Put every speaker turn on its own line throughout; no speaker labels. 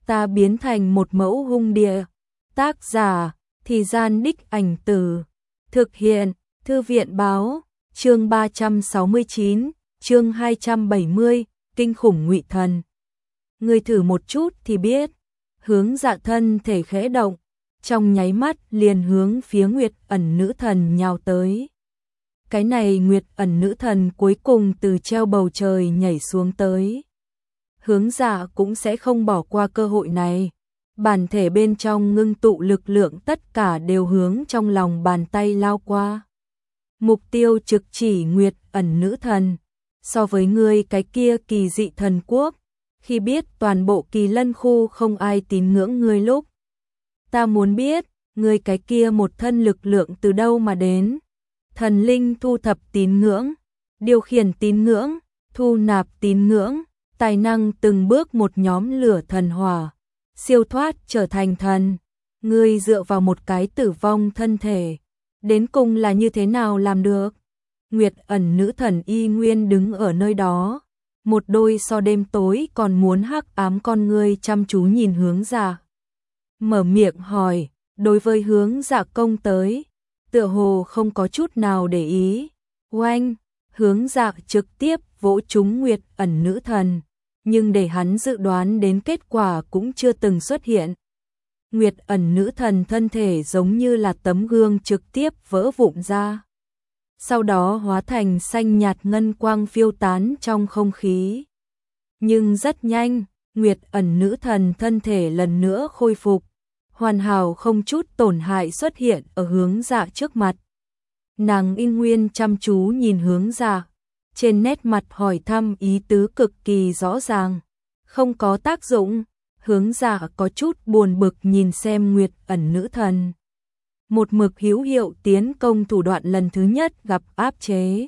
ta biến thành một mẫu hung địa. Tác giả, Thì Gian Đích Ảnh Từ. Thực hiện, Thư viện báo, chương 369, chương 270, kinh khủng ngụy thần. Người thử một chút thì biết. Hướng Dạ thân thể khẽ động, trong nháy mắt liền hướng phía Nguyệt Ẩn nữ thần nhào tới. Cái này Nguyệt Ẩn nữ thần cuối cùng từ treo bầu trời nhảy xuống tới. Hướng Dạ cũng sẽ không bỏ qua cơ hội này. Bản thể bên trong ngưng tụ lực lượng tất cả đều hướng trong lòng bàn tay lao qua. Mục tiêu trực chỉ Nguyệt Ẩn nữ thần. So với ngươi cái kia kỳ dị thần quốc, khi biết toàn bộ Kỳ Lân khu không ai tín ngưỡng ngươi lúc, ta muốn biết, ngươi cái kia một thân lực lượng từ đâu mà đến. Thần linh thu thập tín ngưỡng, điều khiển tín ngưỡng, thu nạp tín ngưỡng, tài năng từng bước một nhóm lửa thần hỏa, siêu thoát trở thành thần. Ngươi dựa vào một cái tử vong thân thể, đến cùng là như thế nào làm được? Nguyệt Ẩn nữ thần y nguyên đứng ở nơi đó, một đôi so đêm tối còn muốn hắc ám con ngươi chăm chú nhìn Hướng Dạ. Mở miệng hỏi, đối với Hướng Dạ công tới, tựa hồ không có chút nào để ý. Oanh, Hướng Dạ trực tiếp vỗ trúng Nguyệt Ẩn nữ thần, nhưng để hắn dự đoán đến kết quả cũng chưa từng xuất hiện. Nguyệt Ẩn nữ thần thân thể giống như là tấm gương trực tiếp vỡ vụn ra. Sau đó hóa thành xanh nhạt ngân quang phiêu tán trong không khí. Nhưng rất nhanh, Nguyệt Ẩn nữ thần thân thể lần nữa khôi phục, hoàn hảo không chút tổn hại xuất hiện ở Hướng Dạ trước mặt. Nàng y nguyên chăm chú nhìn Hướng Dạ, trên nét mặt hỏi thăm ý tứ cực kỳ rõ ràng. Không có tác dụng, Hướng Dạ có chút buồn bực nhìn xem Nguyệt Ẩn nữ thần. Một mực hữu hiệu tiến công thủ đoạn lần thứ nhất gặp áp chế.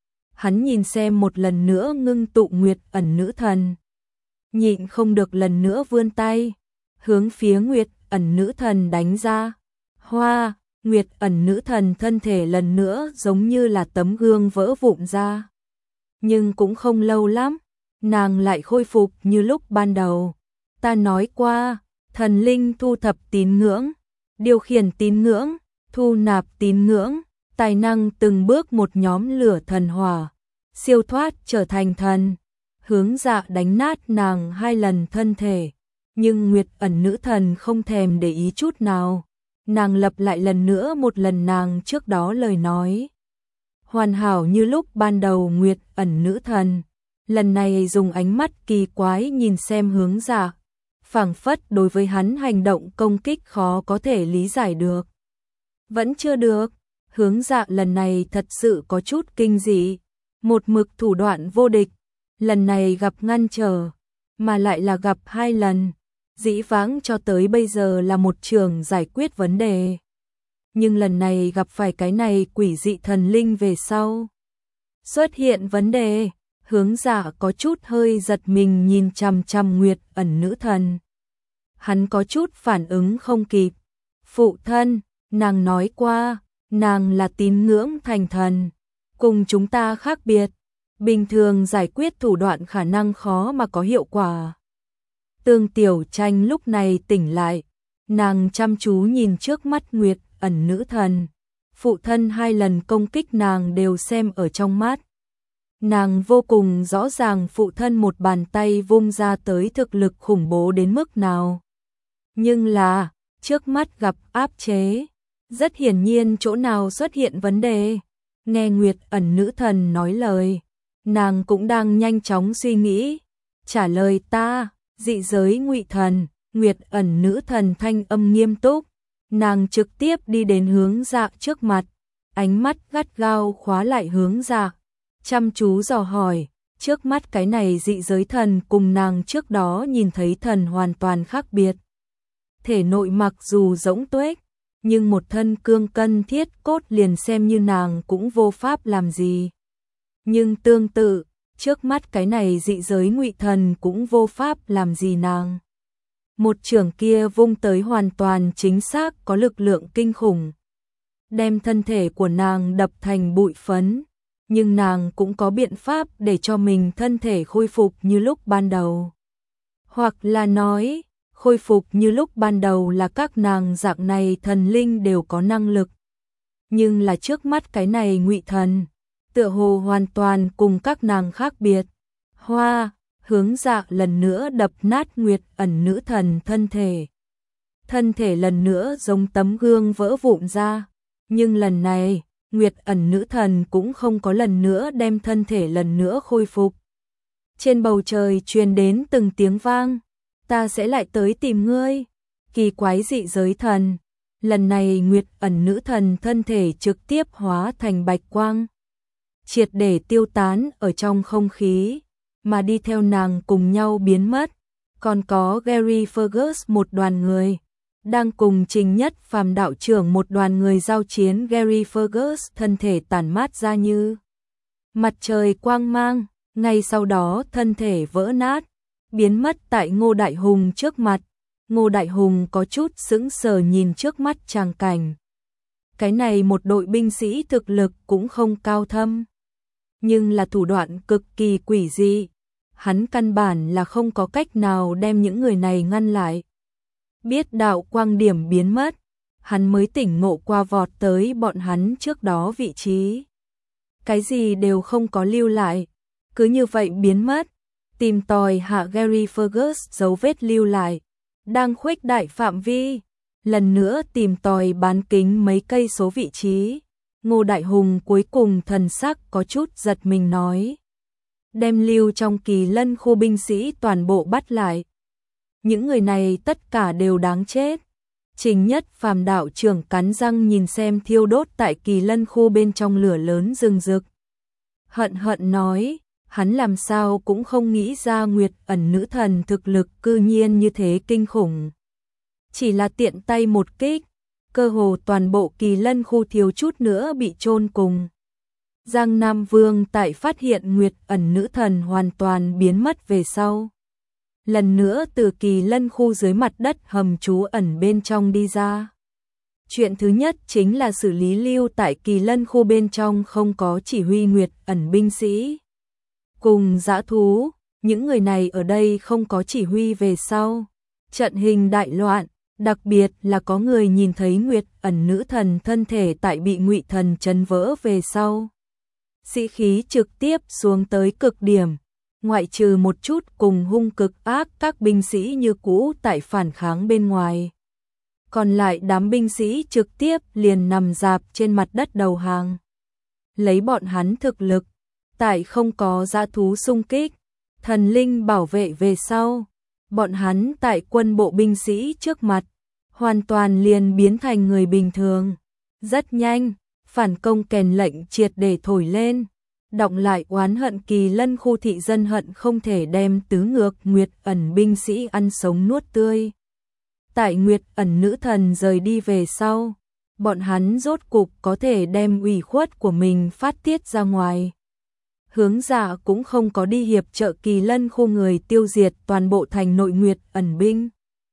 Hắn nhìn xem một lần nữa ngưng tụ Nguyệt Ẩn nữ thần, nhịn không được lần nữa vươn tay, hướng phía Nguyệt Ẩn nữ thần đánh ra. Hoa, Nguyệt Ẩn nữ thần thân thể lần nữa giống như là tấm gương vỡ vụn ra. Nhưng cũng không lâu lắm, nàng lại khôi phục như lúc ban đầu. Ta nói qua, thần linh thu thập tín ngưỡng, điều khiển tín ngưỡng, thu nạp tín ngưỡng, tài năng từng bước một nhóm lửa thần hỏa, siêu thoát trở thành thần. Hướng Dạ đánh nát nàng 2 lần thân thể, nhưng Nguyệt Ẩn nữ thần không thèm để ý chút nào. Nàng lặp lại lần nữa một lần nàng trước đó lời nói. Hoàn hảo như lúc ban đầu Nguyệt Ẩn nữ thần, lần này dùng ánh mắt kỳ quái nhìn xem Hướng Dạ, phảng phất đối với hắn hành động công kích khó có thể lý giải được. Vẫn chưa được, Hướng Dạ lần này thật sự có chút kinh dị, một mực thủ đoạn vô địch, lần này gặp ngăn trở, mà lại là gặp 2 lần. Dĩ vãng cho tới bây giờ là một trường giải quyết vấn đề, nhưng lần này gặp phải cái này quỷ dị thần linh về sau, xuất hiện vấn đề. Hướng Dạ có chút hơi giật mình nhìn chằm chằm Nguyệt Ẩn nữ thần. Hắn có chút phản ứng không kịp. Phụ thân, nàng nói qua, nàng là tín ngưỡng thành thần, cùng chúng ta khác biệt, bình thường giải quyết thủ đoạn khả năng khó mà có hiệu quả. Tương Tiểu Tranh lúc này tỉnh lại, nàng chăm chú nhìn trước mắt Nguyệt Ẩn nữ thần. Phụ thân 2 lần công kích nàng đều xem ở trong mắt. Nàng vô cùng rõ ràng phụ thân một bàn tay vung ra tới thực lực khủng bố đến mức nào. Nhưng là, trước mắt gặp áp chế, rất hiển nhiên chỗ nào xuất hiện vấn đề. Nghe Nguyệt Ẩn nữ thần nói lời, nàng cũng đang nhanh chóng suy nghĩ. Trả lời ta, dị giới ngụy thần. Nguyệt Ẩn nữ thần thanh âm nghiêm túc, nàng trực tiếp đi đến Hướng Dạ trước mặt, ánh mắt gắt gao khóa lại Hướng Dạ, chăm chú dò hỏi, trước mắt cái này dị giới thần cùng nàng trước đó nhìn thấy thần hoàn toàn khác biệt. Thể nội mặc dù rỗng tuếch, nhưng một thân cương cân thiết cốt liền xem như nàng cũng vô pháp làm gì. Nhưng tương tự, trước mắt cái này dị giới ngụy thần cũng vô pháp làm gì nàng. Một chưởng kia vung tới hoàn toàn chính xác có lực lượng kinh khủng, đem thân thể của nàng đập thành bụi phấn, nhưng nàng cũng có biện pháp để cho mình thân thể khôi phục như lúc ban đầu. Hoặc là nói, khôi phục như lúc ban đầu là các nàng dạng này thần linh đều có năng lực. Nhưng là trước mắt cái này ngụy thần, tựa hồ hoàn toàn cùng các nàng khác biệt. Hoa, Hướng Dạ lần nữa đập nát Nguyệt Ẩn nữ thần thân thể. Thân thể lần nữa giống tấm gương vỡ vụn ra, nhưng lần này, Nguyệt Ẩn nữ thần cũng không có lần nữa đem thân thể lần nữa khôi phục. Trên bầu trời truyền đến từng tiếng vang, ta sẽ lại tới tìm ngươi. Kỳ quái dị giới thần, lần này Nguyệt Ẩn nữ thần thân thể trực tiếp hóa thành bạch quang, triệt để tiêu tán ở trong không khí, mà đi theo nàng cùng nhau biến mất. Còn có Gary Fergus một đoàn người, đang cùng Trình Nhất Phàm đạo trưởng một đoàn người giao chiến. Gary Fergus thân thể tản mát ra như mặt trời quang mang, ngay sau đó thân thể vỡ nát, biến mất tại Ngô Đại Hùng trước mặt. Ngô Đại Hùng có chút sững sờ nhìn trước mắt tràng cảnh. Cái này một đội binh sĩ thực lực cũng không cao thâm, nhưng là thủ đoạn cực kỳ quỷ dị. Hắn căn bản là không có cách nào đem những người này ngăn lại. Biết đạo quang điểm biến mất, hắn mới tỉnh ngộ qua vọt tới bọn hắn trước đó vị trí. Cái gì đều không có lưu lại, cứ như vậy biến mất. Tìm tòi hạ Gary Fergus dấu vết lưu lại, đang khuếch đại phạm vi. Lần nữa tìm tòi bán kính mấy cây số vị trí. Ngô Đại Hùng cuối cùng thần sắc có chút giật mình nói: đem lưu trong Kỳ Lân khu binh sĩ toàn bộ bắt lại. Những người này tất cả đều đáng chết. Trình Nhất Phàm đạo trưởng cắn răng nhìn xem thiêu đốt tại Kỳ Lân khu bên trong lửa lớn rừng rực. Hận hận nói, hắn làm sao cũng không nghĩ ra Nguyệt Ẩn nữ thần thực lực cư nhiên như thế kinh khủng. Chỉ là tiện tay một kích, cơ hồ toàn bộ Kỳ Lân khu thiếu chút nữa bị chôn cùng. Giang Nam Vương tại phát hiện Nguyệt Ẩn nữ thần hoàn toàn biến mất về sau, lần nữa từ Kỳ Lân khu dưới mặt đất hầm trú ẩn bên trong đi ra. Chuyện thứ nhất chính là xử lý lưu tại Kỳ Lân khu bên trong không có chỉ huy Nguyệt Ẩn binh sĩ cùng dã thú. Những người này ở đây không có chỉ huy về sau, trận hình đại loạn, đặc biệt là có người nhìn thấy Nguyệt Ẩn nữ thần thân thể tại bị ngụy thần chấn vỡ về sau, sĩ khí trực tiếp xuống tới cực điểm. Ngoại trừ một chút cùng hung cực ác các binh sĩ như cũ tại phản kháng bên ngoài, còn lại đám binh sĩ trực tiếp liền nằm rạp trên mặt đất đầu hàng. Lấy bọn hắn thực lực, tại không có dã thú xung kích, thần linh bảo vệ về sau, bọn hắn tại quân bộ binh sĩ trước mặt, hoàn toàn liền biến thành người bình thường. Rất nhanh, phản công kèn lệnh triệt để thổi lên, đọng lại oán hận Kỳ Lân khu thị dân hận không thể đem tứ ngược Nguyệt Ẩn binh sĩ ăn sống nuốt tươi. Tại Nguyệt Ẩn nữ thần rời đi về sau, bọn hắn rốt cục có thể đem ủy khuất của mình phát tiết ra ngoài. Hướng Dạ cũng không có đi hiệp trợ Kỳ Lân khu người tiêu diệt toàn bộ thành nội Nguyệt Ẩn binh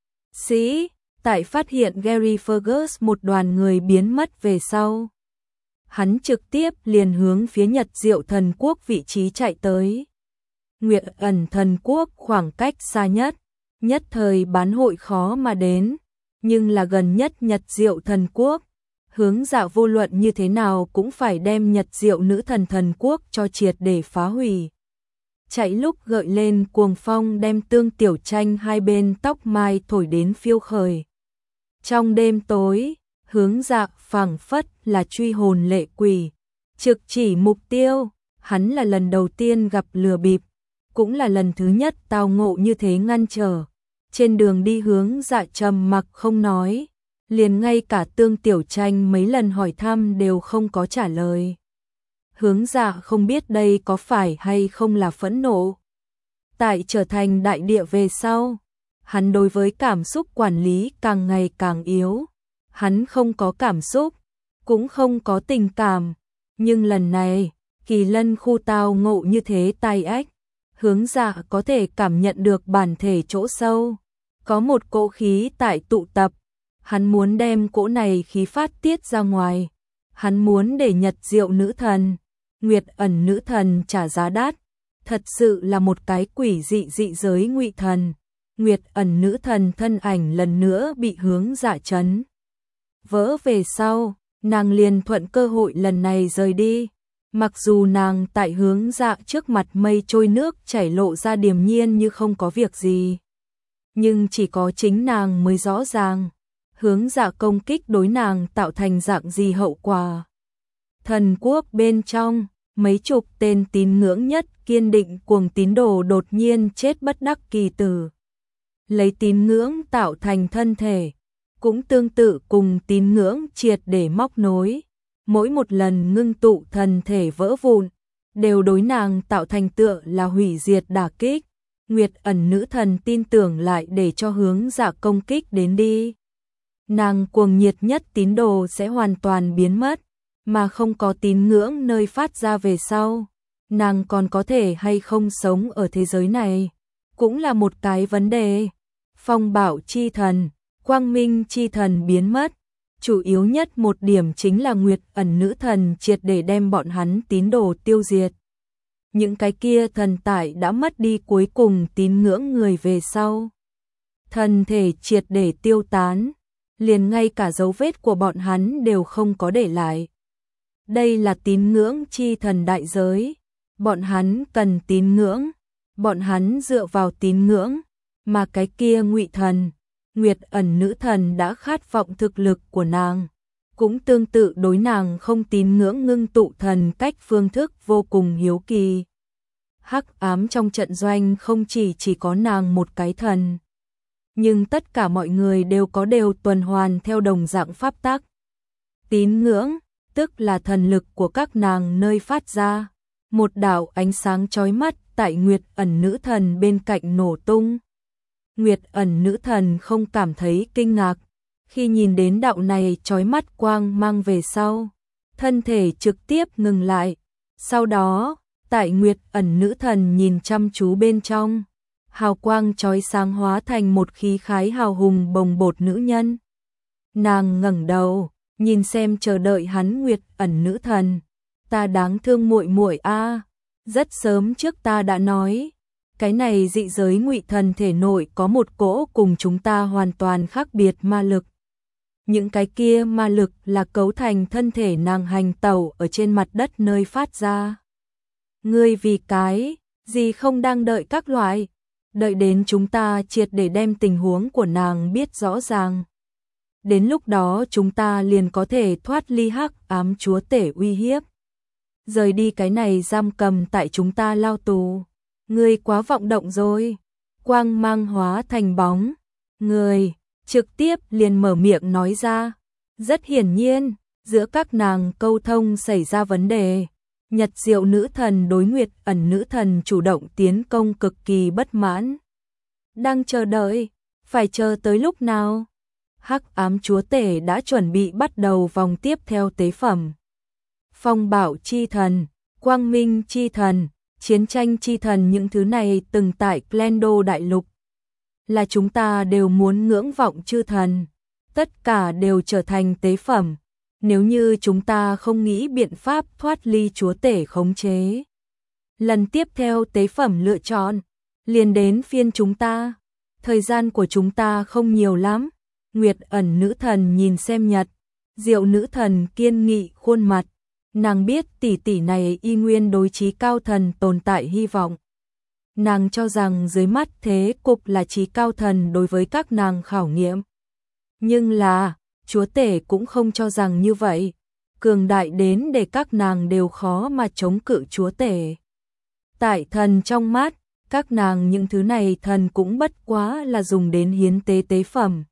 sĩ. Tại phát hiện Gary Fergus một đoàn người biến mất về sau, hắn trực tiếp liền hướng phía Nhật Diệu Thần Quốc vị trí chạy tới. Nguyệt Ẩn Thần Quốc khoảng cách xa nhất, nhất thời bán hội khó mà đến, nhưng là gần nhất Nhật Diệu Thần Quốc. Hướng Dạ vô luận như thế nào cũng phải đem Nhật Diệu nữ thần thần quốc cho triệt để phá hủy. Chạy lúc gợi lên cuồng phong đem Tương Tiểu Tranh hai bên tóc mai thổi đến phiêu khởi. Trong đêm tối, Hướng Dạ phảng phất là truy hồn lệ quỷ, trực chỉ mục tiêu. Hắn là lần đầu tiên gặp lừa bịp, cũng là lần thứ nhất tao ngộ như thế ngăn trở. Trên đường đi Hướng Dạ trầm mặc không nói, liền ngay cả Tương Tiểu Tranh mấy lần hỏi thăm đều không có trả lời. Hướng Dạ không biết đây có phải hay không là phẫn nộ. Tại trở thành đại địa về sau, hắn đối với cảm xúc quản lý càng ngày càng yếu. Hắn không có cảm xúc, cũng không có tình cảm. Nhưng lần này, Kỳ Lân khu tao ngộ như thế tai ách, Hướng Dạ có thể cảm nhận được bản thể chỗ sâu. Có một cỗ khí tại tụ tập. Hắn muốn đem cỗ này khí phát tiết ra ngoài. Hắn muốn để Nhật Diệu nữ thần, Nguyệt Ẩn nữ thần trả giá đắt. Thật sự là một cái quỷ dị dị giới ngụy thần. Nguyệt Ẩn nữ thần thân ảnh lần nữa bị Hướng Dạ chấn vỡ về sau, nàng liền thuận cơ hội lần này rời đi. Mặc dù nàng tại Hướng Dạ trước mặt mây trôi nước chảy lộ ra điềm nhiên như không có việc gì, nhưng chỉ có chính nàng mới rõ ràng, Hướng Dạ công kích đối nàng tạo thành dạng gì hậu quả. Thần quốc bên trong, mấy chục tên tín ngưỡng nhất kiên định cuồng tín đồ đột nhiên chết bất đắc kỳ tử. Lấy tín ngưỡng tạo thành thân thể, cũng tương tự cùng tín ngưỡng triệt để móc nối. Mỗi một lần ngưng tụ thần thể vỡ vụn, đều đối nàng tạo thành tựa là hủy diệt đả kích. Nguyệt Ẩn nữ thần tin tưởng lại để cho Hướng Dạ công kích đến đi. Nàng cuồng nhiệt nhất tín đồ sẽ hoàn toàn biến mất, mà không có tín ngưỡng nơi phát ra về sau. Nàng còn có thể hay không sống ở thế giới này, cũng là một cái vấn đề. Phong Bảo chi thần, Quang Minh chi thần biến mất. Chủ yếu nhất một điểm chính là Nguyệt Ẩn nữ thần triệt để đem bọn hắn tín đồ tiêu diệt. Những cái kia thần tại đã mất đi cuối cùng tín ngưỡng người về sau. Thần thể triệt để tiêu tán, liền ngay cả dấu vết của bọn hắn đều không có để lại. Đây là tín ngưỡng chi thần đại giới. Bọn hắn cần tín ngưỡng, bọn hắn dựa vào tín ngưỡng, mà cái kia Ngụy thần, Nguyệt Ẩn nữ thần đã khát vọng thực lực của nàng, cũng tương tự đối nàng không tín ngưỡng ngưng tụ thần cách phương thức vô cùng hiếu kỳ. Hắc ám trong trận doanh không chỉ có nàng một cái thần, nhưng tất cả mọi người đều tuần hoàn theo đồng dạng pháp tắc. Tín ngưỡng, tức là thần lực của các nàng nơi phát ra, một đạo ánh sáng chói mắt tại Nguyệt Ẩn nữ thần bên cạnh nổ tung. Nguyệt Ẩn nữ thần không cảm thấy kinh ngạc, khi nhìn đến đạo này chói mắt quang mang về sau, thân thể trực tiếp ngừng lại. Sau đó, tại Nguyệt Ẩn nữ thần nhìn chăm chú bên trong, hào quang chói sáng hóa thành một khí khái hào hùng bồng bột nữ nhân. Nàng ngẩng đầu, nhìn xem chờ đợi hắn Nguyệt Ẩn nữ thần, ta đáng thương muội muội a, rất sớm trước ta đã nói, cái này dị giới Ngụy thần thể nội có một cỗ cùng chúng ta hoàn toàn khác biệt ma lực. Những cái kia ma lực là cấu thành thân thể nàng hành tẩu ở trên mặt đất nơi phát ra. Ngươi vì cái gì không đang đợi các loại, đợi đến chúng ta triệt để đem tình huống của nàng biết rõ ràng. Đến lúc đó chúng ta liền có thể thoát ly hắc ám chúa tể uy hiếp, rời đi cái này giam cầm tại chúng ta lao tù. Ngươi quá vọng động rồi. Quang mang hóa thành bóng, người trực tiếp liền mở miệng nói ra. Rất hiển nhiên, giữa các nàng câu thông xảy ra vấn đề. Nhật Diệu nữ thần đối Nguyệt Ẩn nữ thần chủ động tiến công cực kỳ bất mãn. Đang chờ đợi, phải chờ tới lúc nào? Hắc ám chúa tể đã chuẩn bị bắt đầu vòng tiếp theo tế phẩm. Phong Bảo chi thần, Quang Minh chi thần, Chiến tranh chi thần, những thứ này từng tại Glendo đại lục, là chúng ta đều muốn ngưỡng vọng chư thần, tất cả đều trở thành tế phẩm. Nếu như chúng ta không nghĩ biện pháp thoát ly chúa tể khống chế, lần tiếp theo tế phẩm lựa chọn liền đến phiên chúng ta. Thời gian của chúng ta không nhiều lắm. Nguyệt Ẩn nữ thần nhìn xem Nhật Diệu nữ thần kiên nghị khuôn mặt, nàng biết tỷ tỷ này y nguyên đối chí cao thần tồn tại hy vọng. Nàng cho rằng dưới mắt thế cục là chí cao thần đối với các nàng khảo nghiệm. Nhưng là, chúa tể cũng không cho rằng như vậy, cường đại đến để các nàng đều khó mà chống cự chúa tể. Tại thần trong mắt, các nàng những thứ này thần cũng bất quá là dùng đến hiến tế tế phẩm.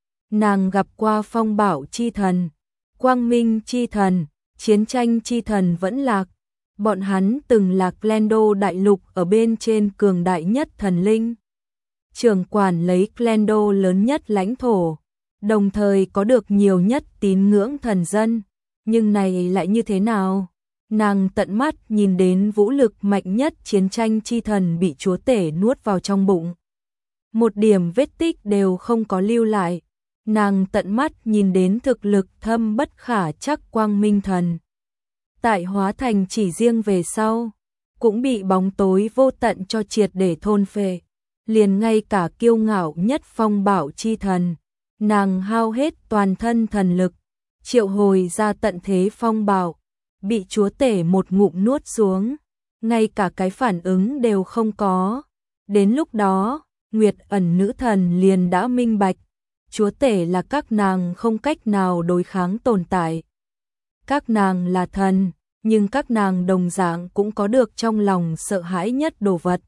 Nàng gặp qua Phong Bảo chi thần, Quang Minh chi thần, Chiến tranh chi thần vẫn lạc. Bọn hắn từng là Glendo đại lục ở bên trên cường đại nhất thần linh, trưởng quản lấy Glendo lớn nhất lãnh thổ, đồng thời có được nhiều nhất tín ngưỡng thần dân. Nhưng này lại như thế nào? Nàng tận mắt nhìn đến vũ lực mạnh nhất chiến tranh chi thần bị chúa tể nuốt vào trong bụng, một điểm vết tích đều không có lưu lại. Nàng tận mắt nhìn đến thực lực thâm bất khả trắc Quang Minh thần, tại hóa thành chỉ riêng về sau, cũng bị bóng tối vô tận cho triệt để thôn phệ. liền ngay cả kiêu ngạo nhất phong bạo chi thần, nàng hao hết toàn thân thần lực, triệu hồi ra tận thế phong bạo, bị chúa tể một ngụm nuốt xuống, ngay cả cái phản ứng đều không có. Đến lúc đó, Nguyệt Ẩn nữ thần liền đã minh bạch, chúa tể là các nàng không cách nào đối kháng tồn tại. Các nàng là thần, nhưng các nàng đồng dạng cũng có được trong lòng sợ hãi nhất đồ vật.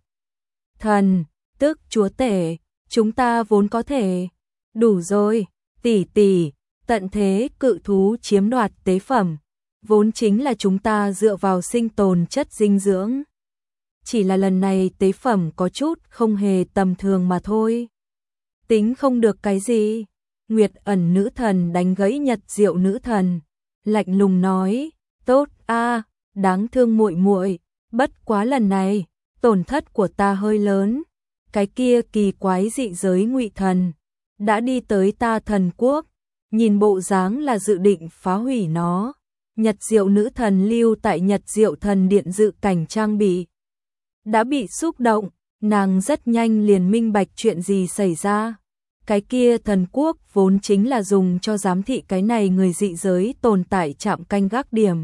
Thần, tức chúa tể, chúng ta vốn có thể. Đủ rồi, tỷ tỷ, tận thế cự thú chiếm đoạt tế phẩm, vốn chính là chúng ta dựa vào sinh tồn chất dinh dưỡng. Chỉ là lần này tế phẩm có chút không hề tầm thường mà thôi. Tính không được cái gì. Nguyệt Ẩn nữ thần đánh gãy Nhật Diệu nữ thần, lạnh lùng nói, tốt a, đáng thương muội muội, bất quá lần này, tổn thất của ta hơi lớn. Cái kia kỳ quái dị giới Ngụy thần đã đi tới ta thần quốc, nhìn bộ dáng là dự định phá hủy nó. Nhật Diệu nữ thần lưu tại Nhật Diệu thần điện dự cảnh trang bị đã bị xúc động, nàng rất nhanh liền minh bạch chuyện gì xảy ra. Cái kia thần quốc vốn chính là dùng cho giám thị cái này người dị giới tồn tại trạm canh gác điểm.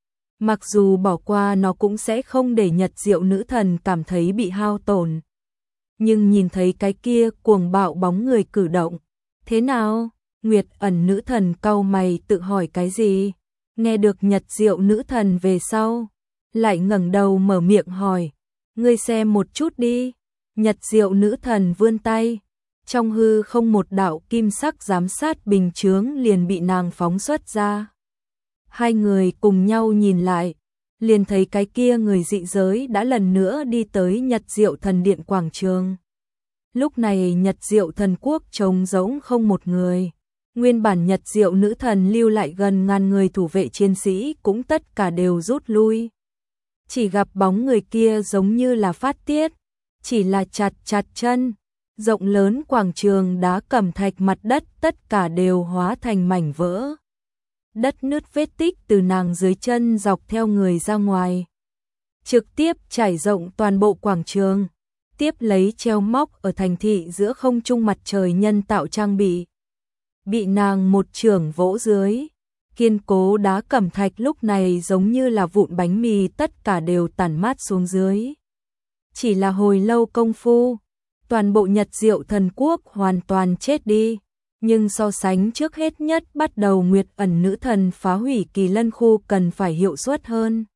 Mặc dù bỏ qua nó cũng sẽ không để Nhật Diệu nữ thần cảm thấy bị hao tổn. Nhưng nhìn thấy cái kia cuồng bạo bóng người cử động, thế nào? Nguyệt Ẩn nữ thần cau mày tự hỏi cái gì? Nghe được Nhật Diệu nữ thần về sau, lại ngẩng đầu mở miệng hỏi, ngươi xem một chút đi. Nhật Diệu nữ thần vươn tay, trong hư không một đạo kim sắc giám sát bình chướng liền bị nàng phóng xuất ra. Hai người cùng nhau nhìn lại, liền thấy cái kia người dị giới đã lần nữa đi tới Nhật Diệu thần điện quảng trường. Lúc này Nhật Diệu thần quốc trống rỗng không một người. Nguyên bản Nhật Diệu nữ thần lưu lại gần ngàn người thủ vệ chiến sĩ cũng tất cả đều rút lui. Chỉ gặp bóng người kia giống như là phát tiết, chỉ là chặt chân. Rộng lớn quảng trường đá cẩm thạch mặt đất tất cả đều hóa thành mảnh vỡ. Đất nứt vết tích từ nàng dưới chân dọc theo người ra ngoài, trực tiếp trải rộng toàn bộ quảng trường, tiếp lấy treo móc ở thành thị giữa không trung mặt trời nhân tạo trang bị. Bị nàng một chưởng vỗ dưới, kiên cố đá cẩm thạch lúc này giống như là vụn bánh mì tất cả đều tản mát xuống dưới. Chỉ là hồi lâu công phu, toàn bộ Nhật Diệu thần quốc hoàn toàn chết đi. Nhưng so sánh trước hết nhất bắt đầu Nguyệt Ẩn nữ thần phá hủy Kỳ Lân khu cần phải hiệu suất hơn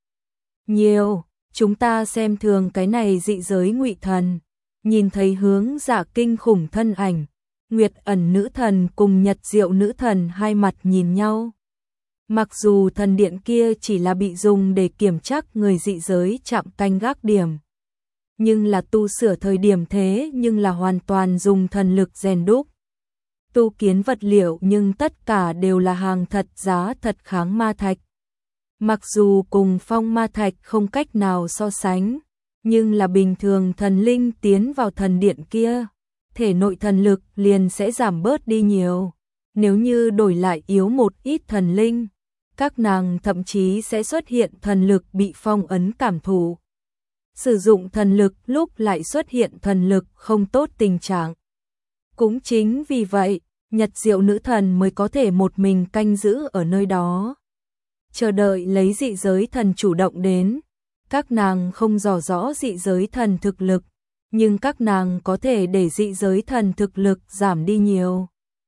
nhiều. Chúng ta xem thường cái này dị giới Ngụy thần. Nhìn thấy hướng Dạ kinh khủng thân ảnh, Nguyệt Ẩn nữ thần cùng Nhật Diệu nữ thần hai mặt nhìn nhau. Mặc dù thần điện kia chỉ là bị dùng để kiểm trắc người dị giới chạm canh gác điểm, nhưng là tu sửa thời điểm thế nhưng là hoàn toàn dùng thần lực rèn đúc. Tu kiến vật liệu nhưng tất cả đều là hàng thật giá thật kháng ma thạch. Mặc dù cùng phong ma thạch không cách nào so sánh, nhưng là bình thường thần linh tiến vào thần điện kia, thể nội thần lực liền sẽ giảm bớt đi nhiều. Nếu như đổi lại yếu một ít thần linh, các nàng thậm chí sẽ xuất hiện thần lực bị phong ấn cảm thụ. Sử dụng thần lực lúc lại xuất hiện thần lực không tốt tình trạng. Cũng chính vì vậy, Nhật Diệu nữ thần mới có thể một mình canh giữ ở nơi đó, chờ đợi lấy dị giới thần chủ động đến. Các nàng không rõ rõ dị giới thần thực lực, nhưng các nàng có thể để dị giới thần thực lực giảm đi nhiều,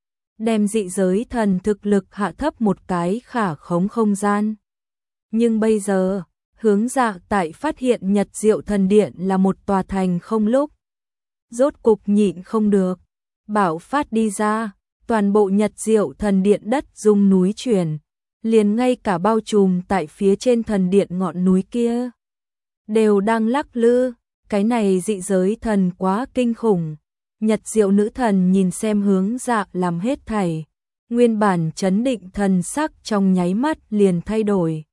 đem dị giới thần thực lực hạ thấp một cái khả khống không gian. Nhưng bây giờ, hướng Dạ tại phát hiện Nhật Diệu thần điện là một tòa thành không lúc, rốt cục nhịn không được, bạo phát đi ra. Toàn bộ Nhật Diệu thần điện đất rung núi chuyển, liền ngay cả bao trùm tại phía trên thần điện ngọn núi kia đều đang lắc lư. Cái này dị giới thần quá kinh khủng. Nhật Diệu nữ thần nhìn xem hướng Dạ làm hết thảy, nguyên bản chấn định thần sắc trong nháy mắt liền thay đổi.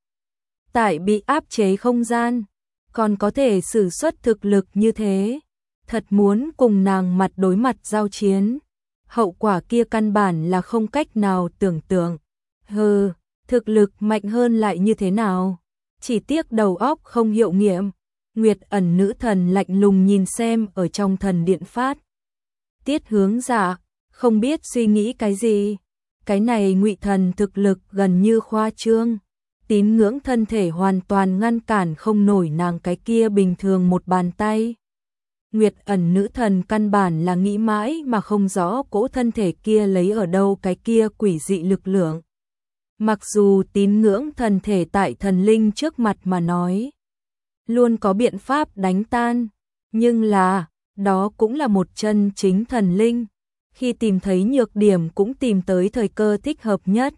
Tại bị áp chế không gian, còn có thể sử xuất thực lực như thế, thật muốn cùng nàng mặt đối mặt giao chiến, hậu quả kia căn bản là không cách nào tưởng tượng. Hừ, thực lực mạnh hơn lại như thế nào? Chỉ tiếc đầu óc không hiệu nghiệm. Nguyệt Ẩn nữ thần lạnh lùng nhìn xem ở trong thần điện phát. Tiết Hướng Dạ, không biết suy nghĩ cái gì. Cái này Ngụy Thần thực lực gần như khoa trương. Tín ngưỡng thân thể hoàn toàn ngăn cản không nổi nàng cái kia bình thường một bàn tay. Nguyệt Ẩn nữ thần căn bản là nghĩ mãi mà không rõ cỗ thân thể kia lấy ở đâu cái kia quỷ dị lực lượng. Mặc dù tín ngưỡng thân thể tại thần linh trước mặt mà nói, luôn có biện pháp đánh tan, nhưng là, đó cũng là một chân chính thần linh. Khi tìm thấy nhược điểm cũng tìm tới thời cơ thích hợp nhất.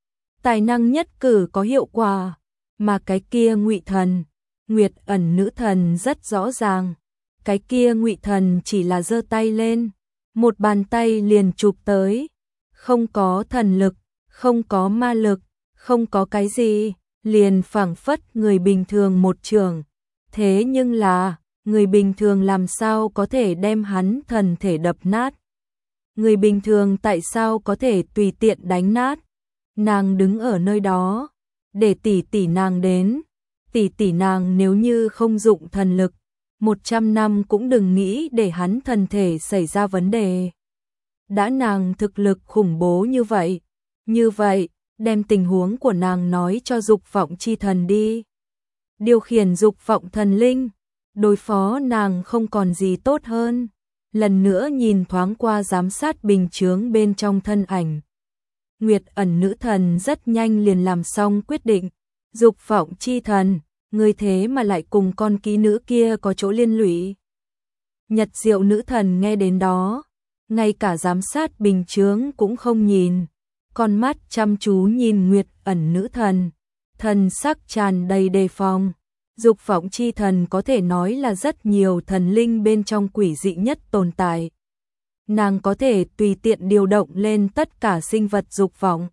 Tài năng nhất cử có hiệu quả, mà cái kia Ngụy Thần, Nguyệt Ẩn nữ thần rất rõ ràng. Cái kia Ngụy Thần chỉ là giơ tay lên, một bàn tay liền chụp tới, không có thần lực, không có ma lực, không có cái gì, liền phảng phất người bình thường một trường. Thế nhưng là, người bình thường làm sao có thể đem hắn thần thể đập nát? Người bình thường tại sao có thể tùy tiện đánh nát? Nàng đứng ở nơi đó, để tỷ tỷ nàng đến. Tỷ tỷ nàng nếu như không dụng thần lực, 100 năm cũng đừng nghĩ để hắn thần thể xảy ra vấn đề. Đã nàng thực lực khủng bố như vậy, đem tình huống của nàng nói cho Dục Vọng Chi Thần đi. Điều khiển Dục Vọng thần linh, đối phó nàng không còn gì tốt hơn. Lần nữa nhìn thoáng qua giám sát bình chướng bên trong thân ảnh. Nguyệt Ẩn nữ thần rất nhanh liền làm xong quyết định. Dục Vọng Chi Thần, người thế mà lại cùng con kỹ nữ kia có chỗ liên lụy. Nhật Diệu nữ thần nghe đến đó, ngay cả giám sát bình chướng cũng không nhìn, con mắt chăm chú nhìn Nguyệt Ẩn nữ thần, thần sắc tràn đầy đề phòng. Dục Vọng Chi Thần có thể nói là rất nhiều thần linh bên trong quỷ dị nhất tồn tại. Nàng có thể tùy tiện điều động lên tất cả sinh vật dục vọng,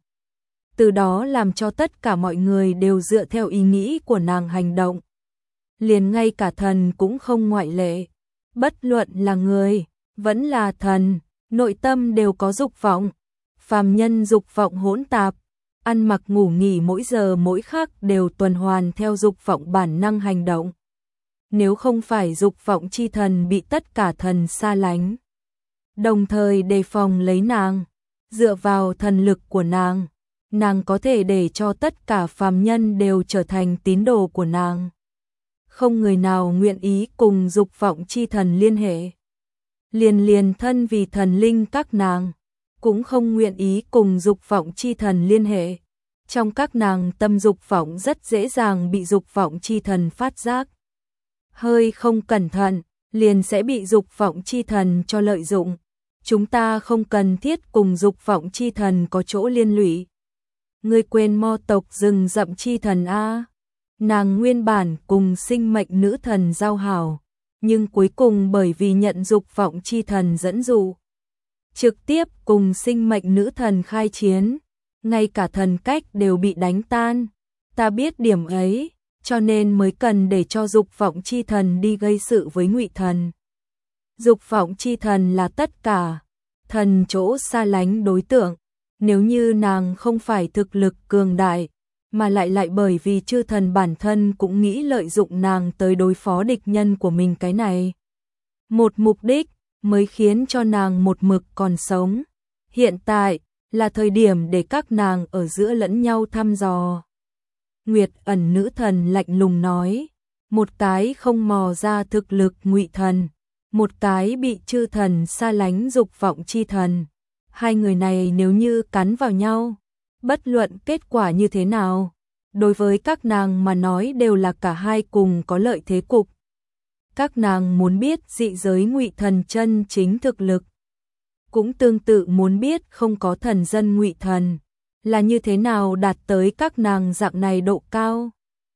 từ đó làm cho tất cả mọi người đều dựa theo ý nghĩ của nàng hành động. Liền ngay cả thần cũng không ngoại lệ. Bất luận là người, vẫn là thần, nội tâm đều có dục vọng. Phàm nhân dục vọng hỗn tạp, ăn mặc ngủ nghỉ mỗi giờ mỗi khắc đều tuần hoàn theo dục vọng bản năng hành động. Nếu không phải Dục Vọng Chi Thần bị tất cả thần xa lánh, đồng thời đề phòng lấy nàng, dựa vào thần lực của nàng có thể để cho tất cả phàm nhân đều trở thành tín đồ của nàng. Không người nào nguyện ý cùng Dục Vọng Chi Thần liên hệ. Liền thân vì thần linh các nàng, cũng không nguyện ý cùng Dục Vọng Chi Thần liên hệ. Trong các nàng tâm dục vọng rất dễ dàng bị Dục Vọng Chi Thần phát giác. Hơi không cẩn thận, liền sẽ bị Dục Vọng Chi Thần cho lợi dụng. Chúng ta không cần thiết cùng Dục Vọng Chi Thần có chỗ liên lụy. Ngươi quên Mo tộc rừng rậm chi thần a? Nàng nguyên bản cùng sinh mệnh nữ thần giao hảo, nhưng cuối cùng bởi vì nhận Dục Vọng Chi Thần dẫn dụ, trực tiếp cùng sinh mệnh nữ thần khai chiến, ngay cả thần cách đều bị đánh tan. Ta biết điểm ấy, cho nên mới cần để cho Dục Vọng Chi Thần đi gây sự với Ngụy Thần. Dục Vọng Chi Thần là tất cả thần chỗ xa lánh đối tượng. Nếu như nàng không phải thực lực cường đại, mà lại bởi vì chư thần bản thân cũng nghĩ lợi dụng nàng tới đối phó địch nhân của mình, cái này một mục đích mới khiến cho nàng một mực còn sống. Hiện tại là thời điểm để các nàng ở giữa lẫn nhau thăm dò. Nguyệt Ẩn nữ thần lạnh lùng nói, một cái không mò ra thực lực Ngụy Thần, một cái bị chư thần xa lánh Dục Vọng Chi Thần. Hai người này nếu như cắn vào nhau, bất luận kết quả như thế nào, đối với các nàng mà nói đều là cả hai cùng có lợi thế cục. Các nàng muốn biết dị giới Ngụy Thần chân chính thực lực, cũng tương tự muốn biết không có thần dân Ngụy Thần là như thế nào đạt tới các nàng dạng này độ cao.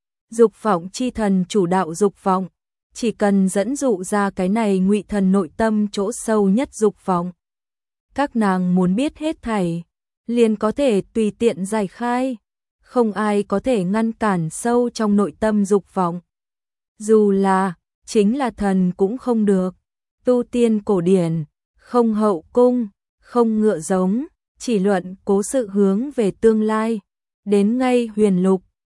Dục Vọng Chi Thần chủ đạo dục vọng, chỉ cần dẫn dụ ra cái này Ngụy Thần nội tâm chỗ sâu nhất dục vọng, các nàng muốn biết hết thảy, liền có thể tùy tiện giải khai, không ai có thể ngăn cản sâu trong nội tâm dục vọng. Dù là, chính là thần cũng không được. Tu tiên cổ điển, không hậu cung, không ngựa giống, chỉ luận cố sự hướng về tương lai, đến ngay huyền lục,